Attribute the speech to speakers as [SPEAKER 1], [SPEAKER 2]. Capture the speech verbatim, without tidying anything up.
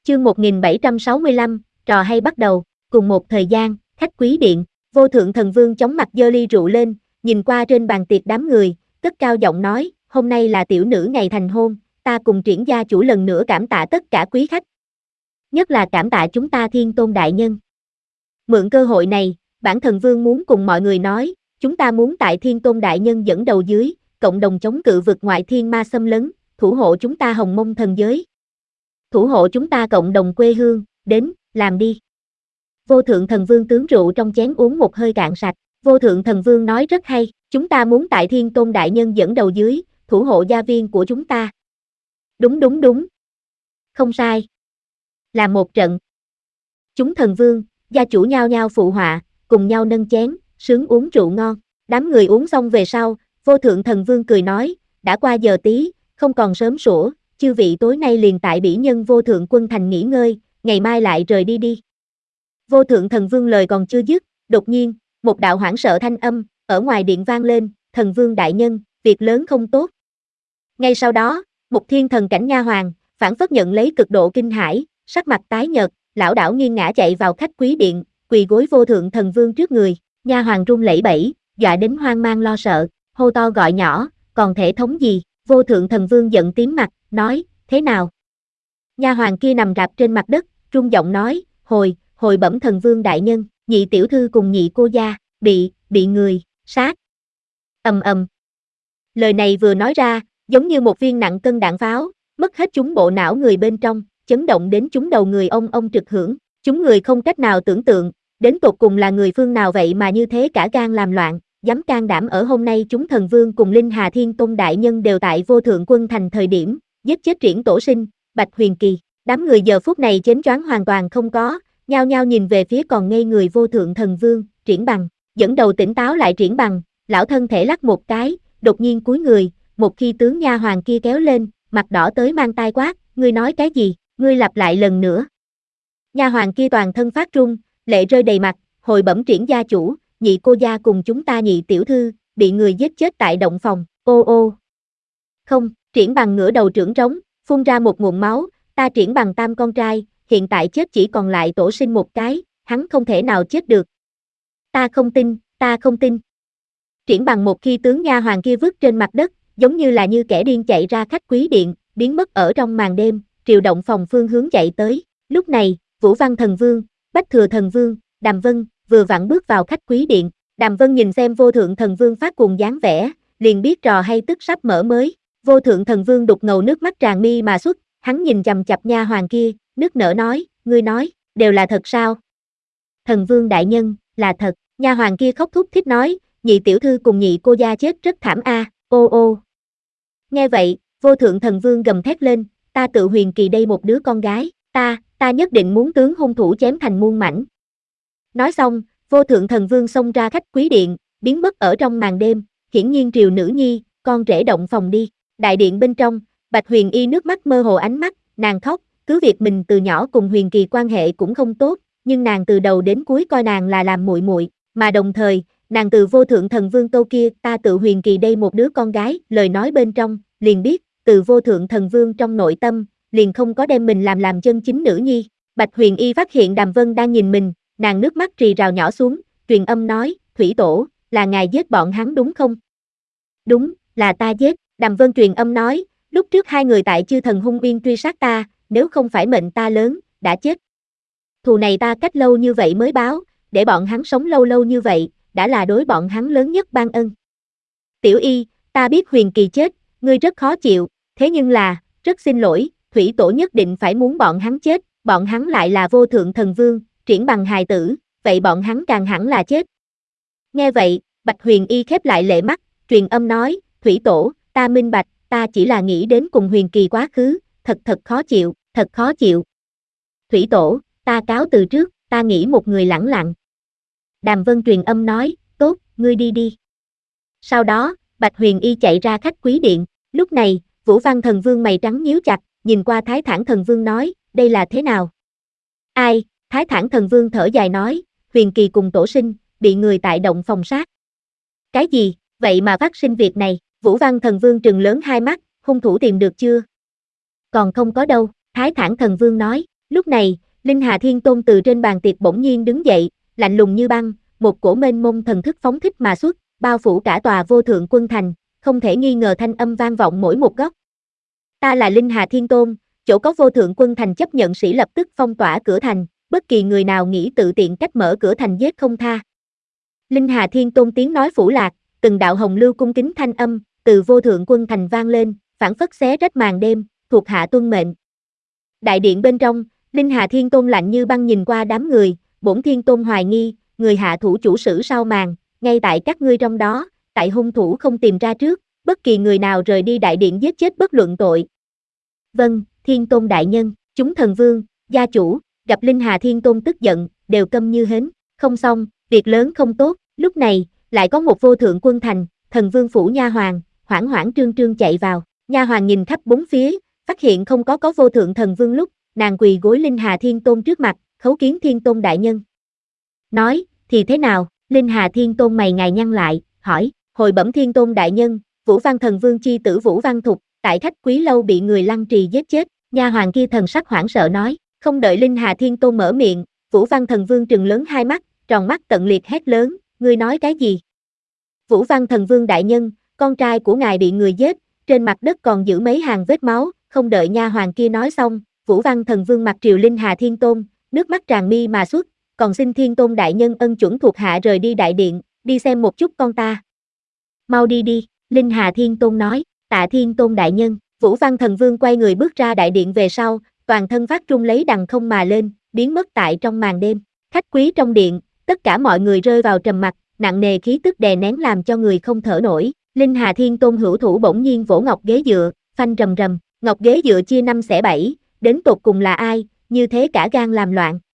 [SPEAKER 1] Chương một nghìn bảy trăm sáu mươi lăm, trò hay bắt đầu. Cùng một thời gian, khách quý điện, Vô Thượng Thần Vương chóng mặt giơ ly rượu lên, nhìn qua trên bàn tiệc đám người, cất cao giọng nói, hôm nay là tiểu nữ ngày thành hôn, ta cùng Triển gia chủ lần nữa cảm tạ tất cả quý khách. Nhất là cảm tạ chúng ta Thiên Tôn đại nhân. Mượn cơ hội này, bản thần vương muốn cùng mọi người nói, chúng ta muốn tại Thiên Tôn đại nhân dẫn đầu dưới, cộng đồng chống cự vực ngoại thiên ma xâm lấn, thủ hộ chúng ta Hồng Mông thần giới. Thủ hộ chúng ta cộng đồng quê hương, đến, làm đi. Vô Thượng Thần Vương tướng rượu trong chén uống một hơi cạn sạch, Vô Thượng Thần Vương nói rất hay, chúng ta muốn tại Thiên Tôn đại nhân dẫn đầu dưới, thủ hộ gia viên của chúng ta. Đúng đúng đúng. Không sai. Là một trận. Chúng thần vương, gia chủ nhao nhao phụ họa, cùng nhau nâng chén, sướng uống rượu ngon. Đám người uống xong về sau, Vô Thượng Thần Vương cười nói, đã qua giờ tí, không còn sớm sủa, chư vị tối nay liền tại Bỉ Nhân Vô Thượng Quân Thành nghỉ ngơi, ngày mai lại rời đi đi. Vô Thượng Thần Vương lời còn chưa dứt, đột nhiên, một đạo hoảng sợ thanh âm, ở ngoài điện vang lên, Thần Vương đại nhân, việc lớn không tốt. Ngay sau đó, một thiên thần cảnh nha hoàng, phản phất nhận lấy cực độ kinh hãi, sắc mặt tái nhợt, lão đảo nghiêng ngã chạy vào khách quý điện, quỳ gối Vô Thượng Thần Vương trước người, nha hoàng run lẩy bẩy, dọa đến hoang mang lo sợ, hô to gọi nhỏ, còn thể thống gì? Vô Thượng Thần Vương giận tím mặt, nói, thế nào? Nha hoàng kia nằm rạp trên mặt đất, run giọng nói, hồi, hồi bẩm Thần Vương đại nhân, nhị tiểu thư cùng nhị cô gia, bị, bị người, sát. Ầm ầm. Lời này vừa nói ra, giống như một viên nặng cân đạn pháo, mất hết chúng bộ não người bên trong, chấn động đến chúng đầu người ông ông trực hưởng, chúng người không cách nào tưởng tượng, đến tột cùng là người phương nào vậy mà như thế cả gan làm loạn, dám can đảm ở hôm nay chúng thần vương cùng Linh Hà Thiên Tôn đại nhân đều tại Vô Thượng Quân Thành thời điểm, giết chết Triển Tổ Sinh, Bạch Huyền Kỳ, đám người giờ phút này chến choáng hoàn toàn không có, nhao nhao nhìn về phía còn ngây người Vô Thượng Thần Vương, Triển Bằng, dẫn đầu tỉnh táo lại Triển Bằng, lão thân thể lắc một cái, đột nhiên cúi người, một khi tướng nha hoàng kia kéo lên, mặt đỏ tới mang tai quát, ngươi nói cái gì, ngươi lặp lại lần nữa. Nha hoàng kia toàn thân phát run, lệ rơi đầy mặt, hồi bẩm Triển gia chủ, nhị cô gia cùng chúng ta nhị tiểu thư, bị người giết chết tại động phòng, ô ô. Không, Triển Bằng ngửa đầu trưởng trống, phun ra một nguồn máu, ta Triển Bằng tam con trai, hiện tại chết chỉ còn lại Tổ Sinh một cái, hắn không thể nào chết được. Ta không tin, ta không tin. Triển Bằng một khi tướng nha hoàng kia vứt trên mặt đất, giống như là như kẻ điên chạy ra khách quý điện, biến mất ở trong màn đêm, triều động phòng phương hướng chạy tới. Lúc này, Vũ Văn Thần Vương, Bách Thừa Thần Vương, Đàm Vân, vừa vặn bước vào khách quý điện. Đàm Vân nhìn xem Vô Thượng Thần Vương phát cuồng dáng vẻ, liền biết trò hay tức sắp mở mới. Vô Thượng Thần Vương đục ngầu nước mắt tràn mi mà xuất, hắn nhìn chằm chằm nha hoàng kia, nức nở nói, ngươi nói, đều là thật sao? Thần Vương đại nhân, là thật. Nha hoàng kia khóc thút thít nói, nhị tiểu thư cùng nhị cô gia chết rất thảm a, ô ô. Nghe vậy, Vô Thượng Thần Vương gầm thét lên, ta tự Huyền Kỳ đây một đứa con gái, ta, ta nhất định muốn tướng hung thủ chém thành muôn mảnh. Nói xong, Vô Thượng Thần Vương xông ra khách quý điện, biến mất ở trong màn đêm, hiển nhiên triều nữ nhi, con rể động phòng đi. Đại điện bên trong, Bạch Huyền Y nước mắt mơ hồ ánh mắt, nàng khóc, cứ việc mình từ nhỏ cùng Huyền Kỳ quan hệ cũng không tốt, nhưng nàng từ đầu đến cuối coi nàng là làm muội muội, mà đồng thời, nàng từ Vô Thượng Thần Vương câu kia, ta tự Huyền Kỳ đây một đứa con gái, lời nói bên trong, liền biết, từ Vô Thượng Thần Vương trong nội tâm, liền không có đem mình làm làm chân chính nữ nhi. Bạch Huyền Y phát hiện Đàm Vân đang nhìn mình, nàng nước mắt rì rào nhỏ xuống, truyền âm nói, Thủy Tổ, là ngài giết bọn hắn đúng không? Đúng, là ta giết. Đàm Vân truyền âm nói, lúc trước hai người tại Chư Thần Hung Uyên truy sát ta, nếu không phải mệnh ta lớn, đã chết. Thù này ta cách lâu như vậy mới báo, để bọn hắn sống lâu lâu như vậy, đã là đối bọn hắn lớn nhất ban ân. Tiểu Y, ta biết Huyền Kỳ chết, ngươi rất khó chịu, thế nhưng là, rất xin lỗi, Thủy Tổ nhất định phải muốn bọn hắn chết, bọn hắn lại là Vô Thượng Thần Vương, Triển Bằng hài tử, vậy bọn hắn càng hẳn là chết. Nghe vậy, Bạch Huyền Y khép lại lệ mắt, truyền âm nói, Thủy Tổ, ta minh bạch, ta chỉ là nghĩ đến cùng Huyền Kỳ quá khứ, thật thật khó chịu, thật khó chịu. Thủy Tổ, ta cáo từ trước, ta nghĩ một người lẳng lặng. Đàm Vân truyền âm nói, tốt, ngươi đi đi. Sau đó, Bạch Huyền Y chạy ra khách quý điện, lúc này, Vũ Văn Thần Vương mày trắng nhíu chặt, nhìn qua Thái Thản Thần Vương nói, đây là thế nào? Ai? Thái Thản Thần Vương thở dài nói, Huyền Kỳ cùng Tổ Sinh, bị người tại động phòng sát. Cái gì, vậy mà phát sinh việc này, Vũ Văn Thần Vương trừng lớn hai mắt, hung thủ tìm được chưa? Còn không có đâu, Thái Thản Thần Vương nói, Lúc này, Linh Hà Thiên Tôn từ trên bàn tiệc bỗng nhiên đứng dậy, lạnh lùng như băng, một cổ mênh mông thần thức phóng thích mà xuất, bao phủ cả tòa vô thượng quân thành, không thể nghi ngờ thanh âm vang vọng mỗi một góc. Ta là Linh Hà Thiên Tôn, chỗ có vô thượng quân thành chấp nhận sĩ lập tức phong tỏa cửa thành, bất kỳ người nào nghĩ tự tiện cách mở cửa thành giết không tha. Linh Hà Thiên Tôn tiếng nói phủ lạc, từng đạo hồng lưu cung kính thanh âm, từ vô thượng quân thành vang lên, phảng phất xé rách màn đêm, thuộc hạ tuân mệnh. Đại điện bên trong, Linh Hà Thiên Tôn lạnh như băng nhìn qua đám người, bổn Thiên Tôn hoài nghi, người hạ thủ chủ sử sau màn, ngay tại các ngươi trong đó, tại hung thủ không tìm ra trước, bất kỳ người nào rời đi đại điện giết chết bất luận tội. Vâng, Thiên Tôn đại nhân, chúng thần vương, gia chủ, gặp Linh Hà Thiên Tôn tức giận, đều câm như hến, không xong, việc lớn không tốt, lúc này, lại có một vô thượng quân thành, thần vương phủ nha hoàn, hoảng hoảng trương trương chạy vào, nha hoàn nhìn khắp bốn phía, phát hiện không có có vô thượng thần vương lúc, nàng quỳ gối Linh Hà Thiên Tôn trước mặt, khấu kiến Thiên Tôn đại nhân. Nói, thì thế nào, Linh Hà Thiên Tôn mày ngài nhăn lại, hỏi, hồi bẩm Thiên Tôn đại nhân, Vũ Văn thần vương chi tử Vũ Văn Thục, tại khách quý lâu bị người lăng trì giết chết, nha hoàn kia thần sắc hoảng sợ nói, không đợi Linh Hà Thiên Tôn mở miệng, Vũ Văn thần vương trừng lớn hai mắt, tròn mắt tận liệt hét lớn, ngươi nói cái gì? Vũ Văn thần vương đại nhân, con trai của ngài bị người giết, trên mặt đất còn giữ mấy hàng vết máu, không đợi nha hoàn kia nói xong, Vũ Văn thần vương mặt triều Linh Hà Thiên Tôn, nước mắt tràn mi mà xuất, còn xin Thiên Tôn đại nhân ân chuẩn thuộc hạ rời đi đại điện, đi xem một chút con ta. Mau đi đi, Linh Hà Thiên Tôn nói, tạ Thiên Tôn đại nhân, Vũ Văn thần vương quay người bước ra đại điện về sau, toàn thân phát trung lấy đằng không mà lên, biến mất tại trong màn đêm. Khách quý trong điện, tất cả mọi người rơi vào trầm mặc, nặng nề khí tức đè nén làm cho người không thở nổi. Linh Hà Thiên Tôn hữu thủ bỗng nhiên vỗ ngọc ghế dựa, phanh rầm rầm, ngọc ghế dựa chia năm xẻ bảy, đến tột cùng là ai, như thế cả gan làm loạn.